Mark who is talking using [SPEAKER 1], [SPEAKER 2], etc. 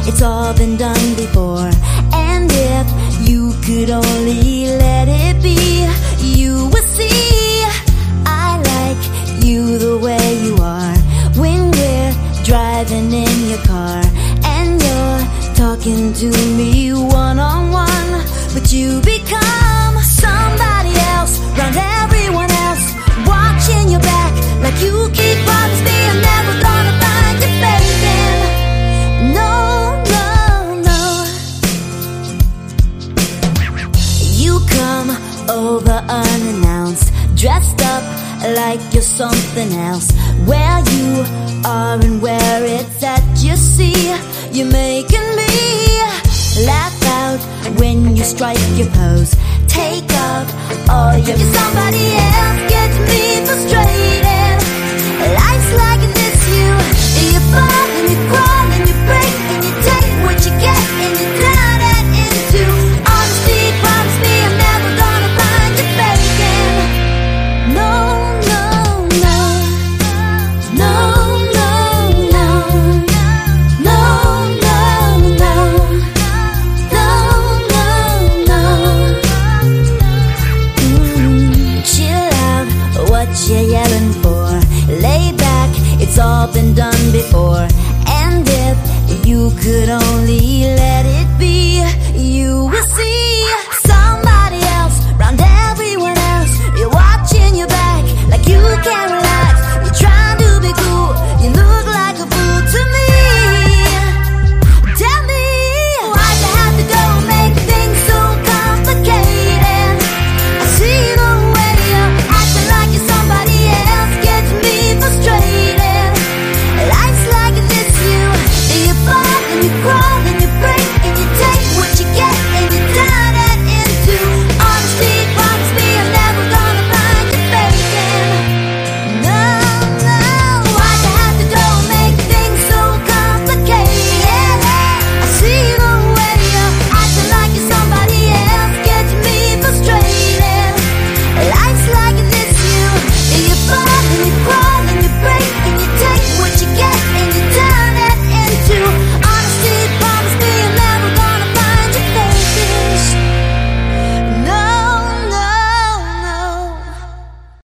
[SPEAKER 1] It's all been done before. And if you could only let it be, you would see I like you the way you are. When we're driving in your car and you're talking to me one-on-one, but you become somebody else around everyone else, watching your back like you keep promising me I'm never gonna find you fading. No, no, no. You come over unannounced, dressed up like you're something else. Where you are and where it's at, you see, you're making me laugh out when you strike your pose. Take up all your somebody else gets me frustrated.